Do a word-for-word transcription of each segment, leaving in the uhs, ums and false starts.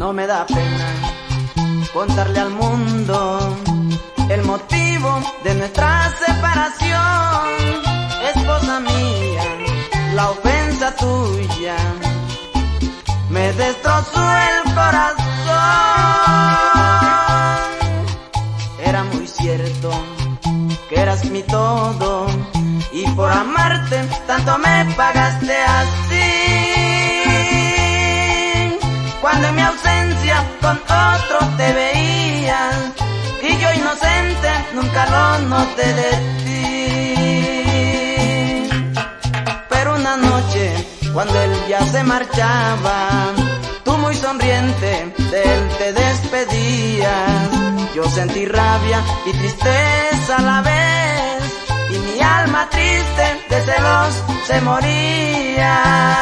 no me da pena contarle al mundo el motivo de nuestra separación. Esposa mía, la ofensa tuya me destrozó el corazón. Era muy cierto que eras mi todo, y por amarte tanto me pagaste así. Cuando en mi ausencia con otro te veías, y yo inocente nunca lo noté de ti. Pero una noche, cuando él ya se marchaba, tú muy sonriente de él te despedías. Yo sentí rabia y tristeza a la vez, y mi alma triste de celos se moría.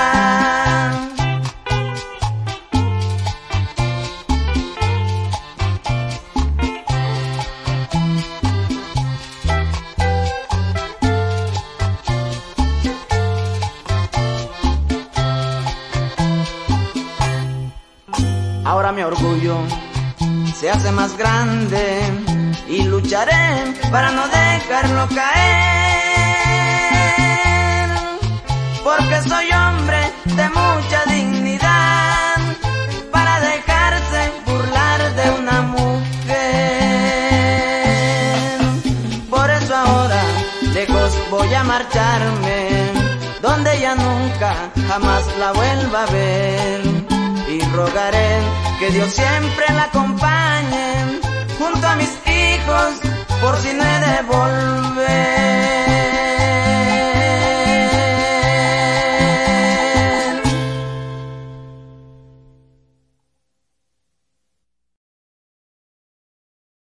Ahora mi orgullo se hace más grande y lucharé para no dejarlo caer, porque soy hombre de mucha dignidad para dejarse burlar de una mujer. Por eso ahora lejos voy a marcharme, donde ya nunca jamás la vuelva a ver, y rogaré que Dios siempre la acompañe junto a mis hijos, por si no